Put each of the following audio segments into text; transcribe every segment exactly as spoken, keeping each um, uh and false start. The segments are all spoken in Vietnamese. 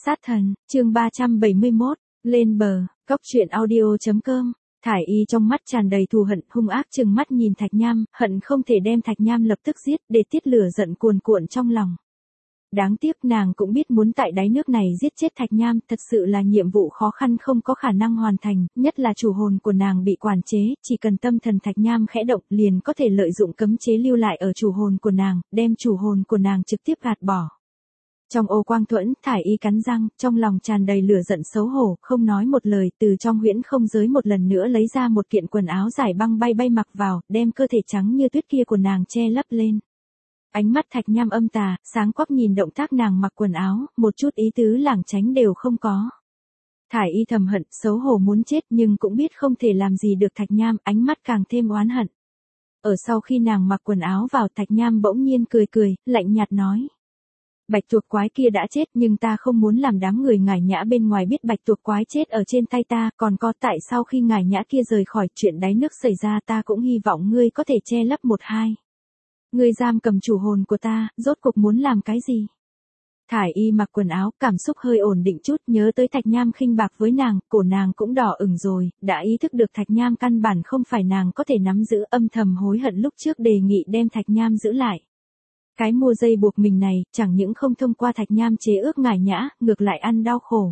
Sát thần, chương ba trăm bảy mươi mốt, lên bờ, cốc truyện audio chấm com. Thải Y trong mắt tràn đầy thù hận, hung ác trừng mắt nhìn Thạch Nham, hận không thể đem Thạch Nham lập tức giết để tiết lửa giận cuồn cuộn trong lòng. Đáng tiếc nàng cũng biết muốn tại đáy nước này giết chết Thạch Nham thật sự là nhiệm vụ khó khăn không có khả năng hoàn thành, nhất là chủ hồn của nàng bị quản chế, chỉ cần tâm thần Thạch Nham khẽ động liền có thể lợi dụng cấm chế lưu lại ở chủ hồn của nàng, đem chủ hồn của nàng trực tiếp gạt bỏ. Trong ô quang thuẫn, Thải Y cắn răng, trong lòng tràn đầy lửa giận xấu hổ, không nói một lời, từ trong huyễn không giới một lần nữa lấy ra một kiện quần áo dài băng bay bay mặc vào, đem cơ thể trắng như tuyết kia của nàng che lấp lên. Ánh mắt Thạch Nham âm tà, sáng quắc nhìn động tác nàng mặc quần áo, một chút ý tứ lảng tránh đều không có. Thải Y thầm hận, xấu hổ muốn chết nhưng cũng biết không thể làm gì được Thạch Nham, ánh mắt càng thêm oán hận. Ở sau khi nàng mặc quần áo vào, Thạch Nham bỗng nhiên cười cười, lạnh nhạt nói. Bạch tuộc quái kia đã chết nhưng ta không muốn làm đám người ngải nhã bên ngoài biết bạch tuộc quái chết ở trên tay ta, còn có tại sau khi ngải nhã kia rời khỏi chuyện đáy nước xảy ra ta cũng hy vọng ngươi có thể che lấp một hai. Ngươi giam cầm chủ hồn của ta, rốt cuộc muốn làm cái gì? Thải Y mặc quần áo, cảm xúc hơi ổn định chút, nhớ tới Thạch Nham khinh bạc với nàng, cổ nàng cũng đỏ ửng rồi, đã ý thức được Thạch Nham căn bản không phải nàng có thể nắm giữ, âm thầm hối hận lúc trước đề nghị đem Thạch Nham giữ lại. Cái mua dây buộc mình này, chẳng những không thông qua Thạch Nham chế ước ngải nhã, ngược lại ăn đau khổ.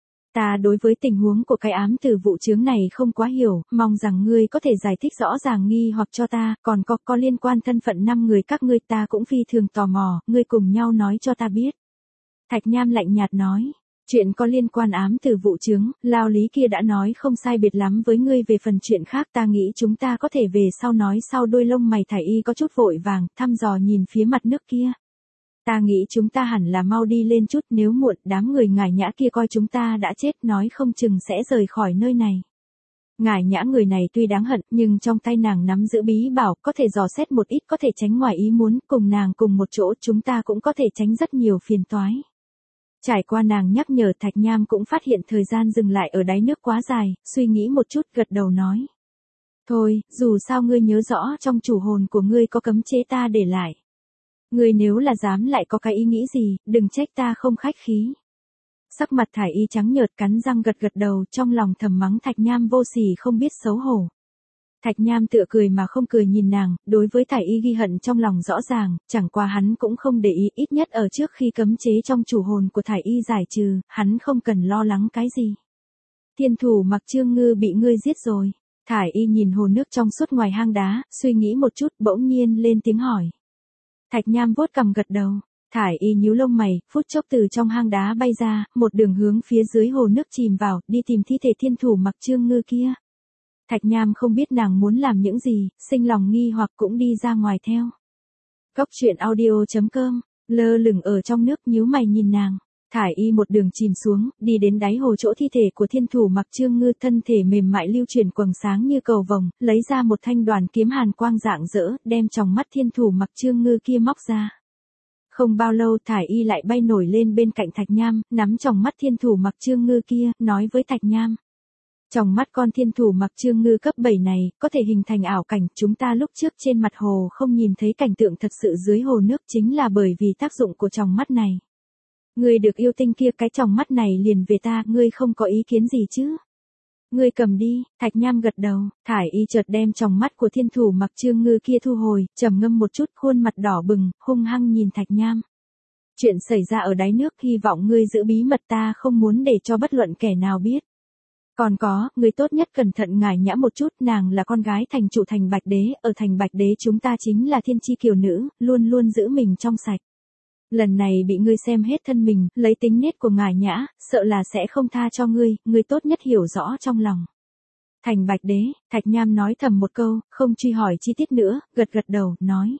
Ta đối với tình huống của cái ám tử vụ chướng này không quá hiểu, mong rằng ngươi có thể giải thích rõ ràng nghi hoặc cho ta, còn có có liên quan thân phận năm người các ngươi ta cũng phi thường tò mò, ngươi cùng nhau nói cho ta biết. Thạch Nham lạnh nhạt nói. Chuyện có liên quan ám tử vụ chướng, lao lý kia đã nói không sai biệt lắm với ngươi, về phần chuyện khác ta nghĩ chúng ta có thể về sau nói sau. Đôi lông mày Thải Y có chút vội vàng, thăm dò nhìn phía mặt nước kia. Ta nghĩ chúng ta hẳn là mau đi lên chút, nếu muộn đám người ngải nhã kia coi chúng ta đã chết nói không chừng sẽ rời khỏi nơi này. Ngải nhã người này tuy đáng hận nhưng trong tay nàng nắm giữ bí bảo, có thể dò xét một ít, có thể tránh ngoài ý muốn, cùng nàng cùng một chỗ chúng ta cũng có thể tránh rất nhiều phiền toái. Trải qua nàng nhắc nhở, Thạch Nham cũng phát hiện thời gian dừng lại ở đáy nước quá dài, suy nghĩ một chút gật đầu nói. Thôi, dù sao ngươi nhớ rõ trong chủ hồn của ngươi có cấm chế ta để lại. Ngươi nếu là dám lại có cái ý nghĩ gì, đừng trách ta không khách khí. Sắc mặt Thải Y trắng nhợt, cắn răng gật gật đầu, trong lòng thầm mắng Thạch Nham vô sỉ không biết xấu hổ. Thạch Nham tựa cười mà không cười nhìn nàng, đối với Thải Y ghi hận trong lòng rõ ràng, chẳng qua hắn cũng không để ý, ít nhất ở trước khi cấm chế trong chủ hồn của Thải Y giải trừ, hắn không cần lo lắng cái gì. Thiên thủ Mặc Trương Ngư bị ngươi giết rồi. Thải Y nhìn hồ nước trong suốt ngoài hang đá, suy nghĩ một chút bỗng nhiên lên tiếng hỏi. Thạch Nham vuốt cằm gật đầu. Thải Y nhíu lông mày, phút chốc từ trong hang đá bay ra, một đường hướng phía dưới hồ nước chìm vào, đi tìm thi thể thiên thủ Mặc Trương Ngư kia. Thạch Nham không biết nàng muốn làm những gì, sinh lòng nghi hoặc cũng đi ra ngoài theo. Cốc truyện audio chấm com, lơ lửng ở trong nước nhíu mày nhìn nàng. Thải Y một đường chìm xuống, đi đến đáy hồ chỗ thi thể của thiên thủ Mặc Trương Ngư, thân thể mềm mại lưu chuyển quầng sáng như cầu vồng, lấy ra một thanh đoàn kiếm hàn quang rạng rỡ, đem tròng mắt thiên thủ Mặc Trương Ngư kia móc ra. Không bao lâu Thải Y lại bay nổi lên bên cạnh Thạch Nham, nắm tròng mắt thiên thủ Mặc Trương Ngư kia, nói với Thạch Nham. Trong mắt con thiên thủ Mặc Trương Ngư cấp bảy này, có thể hình thành ảo cảnh, chúng ta lúc trước trên mặt hồ không nhìn thấy cảnh tượng thật sự dưới hồ nước chính là bởi vì tác dụng của tròng mắt này. Ngươi được yêu tinh kia, cái tròng mắt này liền về ta, ngươi không có ý kiến gì chứ? Ngươi cầm đi. Thạch Nham gật đầu, Thải Y chợt đem tròng mắt của thiên thủ Mặc Trương Ngư kia thu hồi, trầm ngâm một chút, khuôn mặt đỏ bừng, hung hăng nhìn Thạch Nham. Chuyện xảy ra ở đáy nước, hy vọng ngươi giữ bí mật, ta không muốn để cho bất luận kẻ nào biết. Còn có, người tốt nhất cẩn thận ngải nhã một chút, nàng là con gái thành chủ thành Bạch Đế, ở thành Bạch Đế chúng ta chính là thiên chi kiều nữ, luôn luôn giữ mình trong sạch. Lần này bị ngươi xem hết thân mình, lấy tính nết của ngải nhã, sợ là sẽ không tha cho ngươi, ngươi tốt nhất hiểu rõ trong lòng. Thành Bạch Đế, Thạch Nham nói thầm một câu, không truy hỏi chi tiết nữa, gật gật đầu, nói.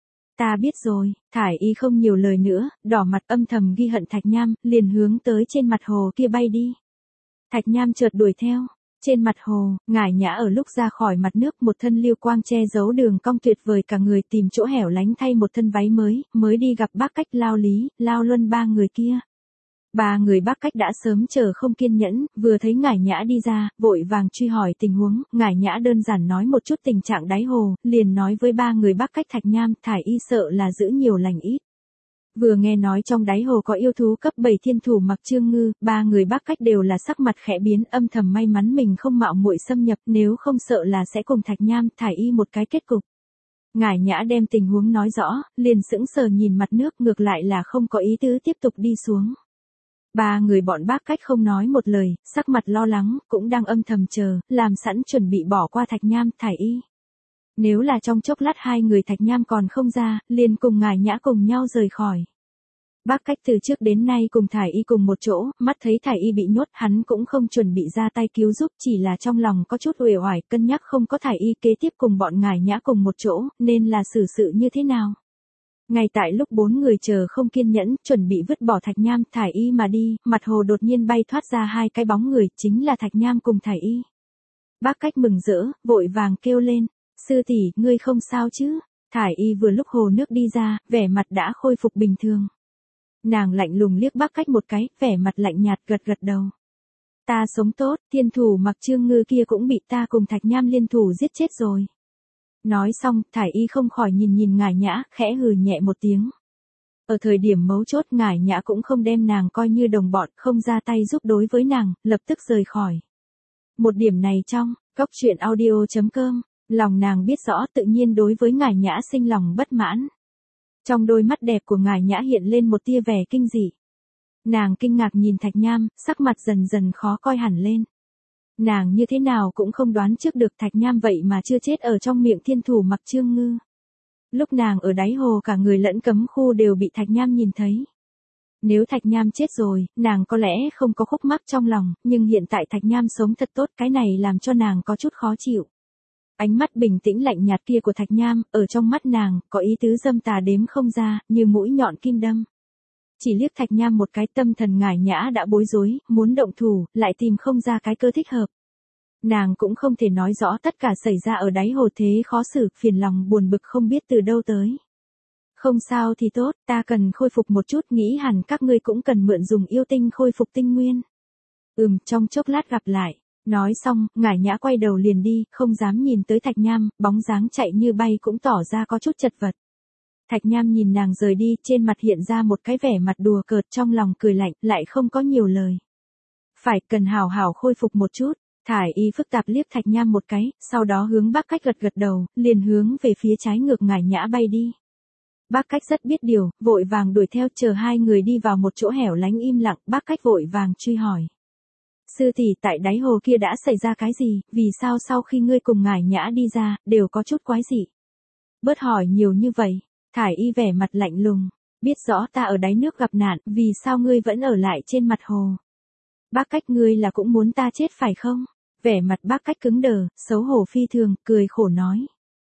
Ta biết rồi. Thải Y không nhiều lời nữa, đỏ mặt âm thầm ghi hận Thạch Nham, liền hướng tới trên mặt hồ kia bay đi. Thạch Nham chợt đuổi theo. Trên mặt hồ, ngải nhã ở lúc ra khỏi mặt nước một thân lưu quang che giấu đường cong tuyệt vời cả người, tìm chỗ hẻo lánh thay một thân váy mới, mới đi gặp Bác Cách, Lao Lý, Lao Luân ba người kia. Ba người Bác Cách đã sớm chờ không kiên nhẫn, vừa thấy ngải nhã đi ra, vội vàng truy hỏi tình huống, ngải nhã đơn giản nói một chút tình trạng đáy hồ, liền nói với ba người Bác Cách Thạch Nham, Thải Y sợ là giữ nhiều lành ít. Vừa nghe nói trong đáy hồ có yêu thú cấp bảy thiên thủ Mặc Chương Ngư, ba người Bắc Cách đều là sắc mặt khẽ biến, âm thầm may mắn mình không mạo muội xâm nhập, nếu không sợ là sẽ cùng Thạch Nham, Thải Y một cái kết cục. Ngải Nhã đem tình huống nói rõ, liền sững sờ nhìn mặt nước, ngược lại là không có ý tứ tiếp tục đi xuống. Ba người bọn Bắc Cách không nói một lời, sắc mặt lo lắng, cũng đang âm thầm chờ, làm sẵn chuẩn bị bỏ qua Thạch Nham, Thải Y. Nếu là trong chốc lát hai người Thạch Nham còn không ra, liền cùng Ngải Nhã cùng nhau rời khỏi. Bắc Cách từ trước đến nay cùng Thải Y cùng một chỗ, mắt thấy Thải Y bị nhốt, hắn cũng không chuẩn bị ra tay cứu giúp, chỉ là trong lòng có chút uể oải, cân nhắc không có Thải Y kế tiếp cùng bọn Ngải Nhã cùng một chỗ, nên là xử sự như thế nào. Ngay tại lúc bốn người chờ không kiên nhẫn, chuẩn bị vứt bỏ Thạch Nham, Thải Y mà đi, mặt hồ đột nhiên bay thoát ra hai cái bóng người, chính là Thạch Nham cùng Thải Y. Bắc Cách mừng rỡ, vội vàng kêu lên, sư tỷ, ngươi không sao chứ? Thải Y vừa lúc hồ nước đi ra, vẻ mặt đã khôi phục bình thường. Nàng lạnh lùng liếc Bắc Cách một cái, vẻ mặt lạnh nhạt gật gật đầu. Ta sống tốt, thiên thủ Mặc Chương Ngư kia cũng bị ta cùng Thạch Nham liên thủ giết chết rồi. Nói xong, Thải Y không khỏi nhìn nhìn Ngải Nhã, khẽ hừ nhẹ một tiếng. Ở thời điểm mấu chốt, Ngải Nhã cũng không đem nàng coi như đồng bọn, không ra tay giúp đối với nàng, lập tức rời khỏi. Một điểm này trong, Cốc Truyện Audio chấm com, lòng nàng biết rõ, tự nhiên đối với Ngải Nhã sinh lòng bất mãn. Trong đôi mắt đẹp của Ngải Nhã hiện lên một tia vẻ kinh dị. Nàng kinh ngạc nhìn Thạch Nham, sắc mặt dần dần khó coi hẳn lên. Nàng như thế nào cũng không đoán trước được Thạch Nham vậy mà chưa chết ở trong miệng thiên thủ Mặc Chương Ngư. Lúc nàng ở đáy hồ cả người lẫn cấm khu đều bị Thạch Nham nhìn thấy. Nếu Thạch Nham chết rồi, nàng có lẽ không có khúc mắc trong lòng, nhưng hiện tại Thạch Nham sống thật tốt, cái này làm cho nàng có chút khó chịu. Ánh mắt bình tĩnh lạnh nhạt kia của Thạch Nham, ở trong mắt nàng, có ý tứ dâm tà đếm không ra, như mũi nhọn kim đâm. Chỉ liếc Thạch Nham một cái, tâm thần Ngải Nhã đã bối rối, muốn động thủ, lại tìm không ra cái cơ thích hợp. Nàng cũng không thể nói rõ tất cả xảy ra ở đáy hồ, thế khó xử, phiền lòng buồn bực không biết từ đâu tới. Không sao thì tốt, ta cần khôi phục một chút, nghĩ hẳn các ngươi cũng cần mượn dùng yêu tinh khôi phục tinh nguyên. Ừm, trong chốc lát gặp lại. Nói xong, Ngải Nhã quay đầu liền đi, không dám nhìn tới Thạch Nham, bóng dáng chạy như bay cũng tỏ ra có chút chật vật. Thạch Nham nhìn nàng rời đi, trên mặt hiện ra một cái vẻ mặt đùa cợt, trong lòng cười lạnh, lại không có nhiều lời. Phải, cần hào hào khôi phục một chút. Thải Y phức tạp liếc Thạch Nham một cái, sau đó hướng Bắc Cách gật gật đầu, liền hướng về phía trái ngược Ngải Nhã bay đi. Bắc Cách rất biết điều, vội vàng đuổi theo, chờ hai người đi vào một chỗ hẻo lánh im lặng, Bắc Cách vội vàng truy hỏi. Sư tỷ, tại đáy hồ kia đã xảy ra cái gì, vì sao sau khi ngươi cùng Ngải Nhã đi ra, đều có chút quái dị? Bớt hỏi nhiều như vậy. Thải Y vẻ mặt lạnh lùng, biết rõ ta ở đáy nước gặp nạn, vì sao ngươi vẫn ở lại trên mặt hồ? Bắc Cách, ngươi là cũng muốn ta chết phải không? Vẻ mặt Bắc Cách cứng đờ, xấu hổ phi thường, cười khổ nói.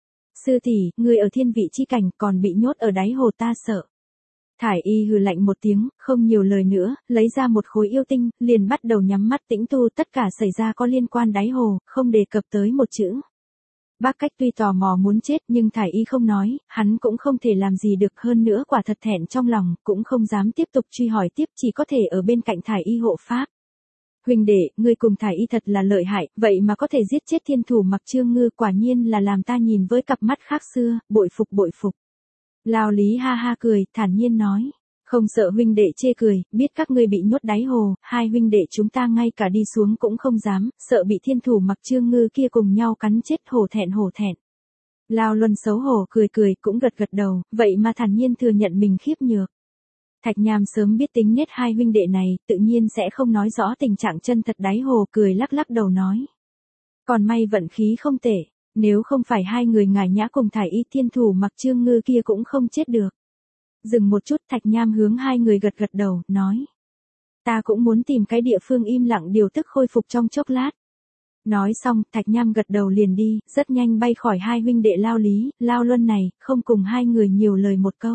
Sư tỷ, ngươi ở thiên vị chi cảnh, còn bị nhốt ở đáy hồ, ta sợ. Thải Y hừ lạnh một tiếng, không nhiều lời nữa, lấy ra một khối yêu tinh, liền bắt đầu nhắm mắt tĩnh tu, tất cả xảy ra có liên quan đáy hồ, không đề cập tới một chữ. Bắc Cách tuy tò mò muốn chết, nhưng Thải Y không nói, hắn cũng không thể làm gì được, hơn nữa quả thật thẹn trong lòng, cũng không dám tiếp tục truy hỏi tiếp, chỉ có thể ở bên cạnh Thải Y hộ pháp. Huynh đệ, ngươi cùng Thải Y thật là lợi hại, vậy mà có thể giết chết thiên thủ Mặc Chương Ngư, quả nhiên là làm ta nhìn với cặp mắt khác xưa, bội phục bội phục. Lao Lý ha ha cười, thản nhiên nói. Không sợ huynh đệ chê cười, biết các ngươi bị nhốt đáy hồ, hai huynh đệ chúng ta ngay cả đi xuống cũng không dám, sợ bị thiên thủ Mặc Chương Ngư kia cùng nhau cắn chết, hổ thẹn hổ thẹn. Lao Luân xấu hổ cười cười, cũng gật gật đầu, vậy mà thản nhiên thừa nhận mình khiếp nhược. Thạch Nham sớm biết tính nết hai huynh đệ này, tự nhiên sẽ không nói rõ tình trạng chân thật đáy hồ, cười lắc lắc đầu nói. Còn may vận khí không tệ, nếu không phải hai người Ngải Nhã cùng Thải Y, thiên thủ Mặc Chương Ngư kia cũng không chết được. Dừng một chút, Thạch Nham hướng hai người gật gật đầu, nói. Ta cũng muốn tìm cái địa phương im lặng điều tức khôi phục trong chốc lát. Nói xong, Thạch Nham gật đầu liền đi, rất nhanh bay khỏi hai huynh đệ Lao Lý, Lao Luân này, không cùng hai người nhiều lời một câu.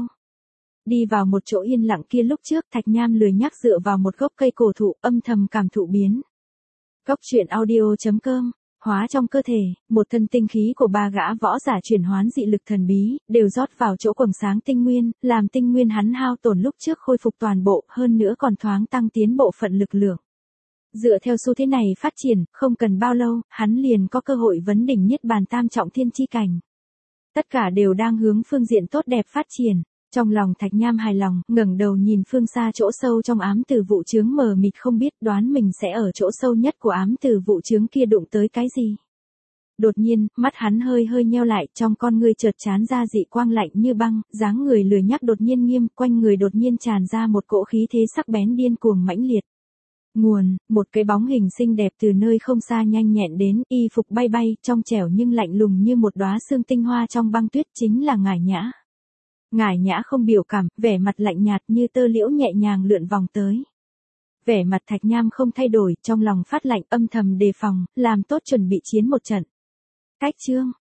Đi vào một chỗ yên lặng kia, lúc trước Thạch Nham lười nhác dựa vào một gốc cây cổ thụ, âm thầm cảm thụ biến. Cốc Truyện Audio chấm com. Hóa trong cơ thể, một thân tinh khí của ba gã võ giả chuyển hoán dị lực thần bí, đều rót vào chỗ quầng sáng tinh nguyên, làm tinh nguyên hắn hao tổn lúc trước khôi phục toàn bộ, hơn nữa còn thoáng tăng tiến bộ phận lực lượng. Dựa theo xu thế này phát triển, không cần bao lâu, hắn liền có cơ hội vấn đỉnh niết bàn tam trọng thiên chi cảnh. Tất cả đều đang hướng phương diện tốt đẹp phát triển. Trong lòng Thạch Nham hài lòng, ngẩng đầu nhìn phương xa chỗ sâu trong ám tử vụ chướng mờ mịt không biết đoán mình sẽ ở chỗ sâu nhất của ám tử vụ chướng kia đụng tới cái gì. Đột nhiên, mắt hắn hơi hơi nheo lại, trong con ngươi chợt tràn ra dị quang lạnh như băng, dáng người lười nhác đột nhiên nghiêm, quanh người đột nhiên tràn ra một cỗ khí thế sắc bén điên cuồng mãnh liệt. Nguồn, một cái bóng hình xinh đẹp từ nơi không xa nhanh nhẹn đến, y phục bay bay, trong trẻo nhưng lạnh lùng như một đóa sương tinh hoa trong băng tuyết, chính là Ngải Nhã. Ngải Nhã không biểu cảm, vẻ mặt lạnh nhạt như tơ liễu nhẹ nhàng lượn vòng tới. Vẻ mặt Thạch Nham không thay đổi, trong lòng phát lạnh âm thầm đề phòng, làm tốt chuẩn bị chiến một trận. Cách chương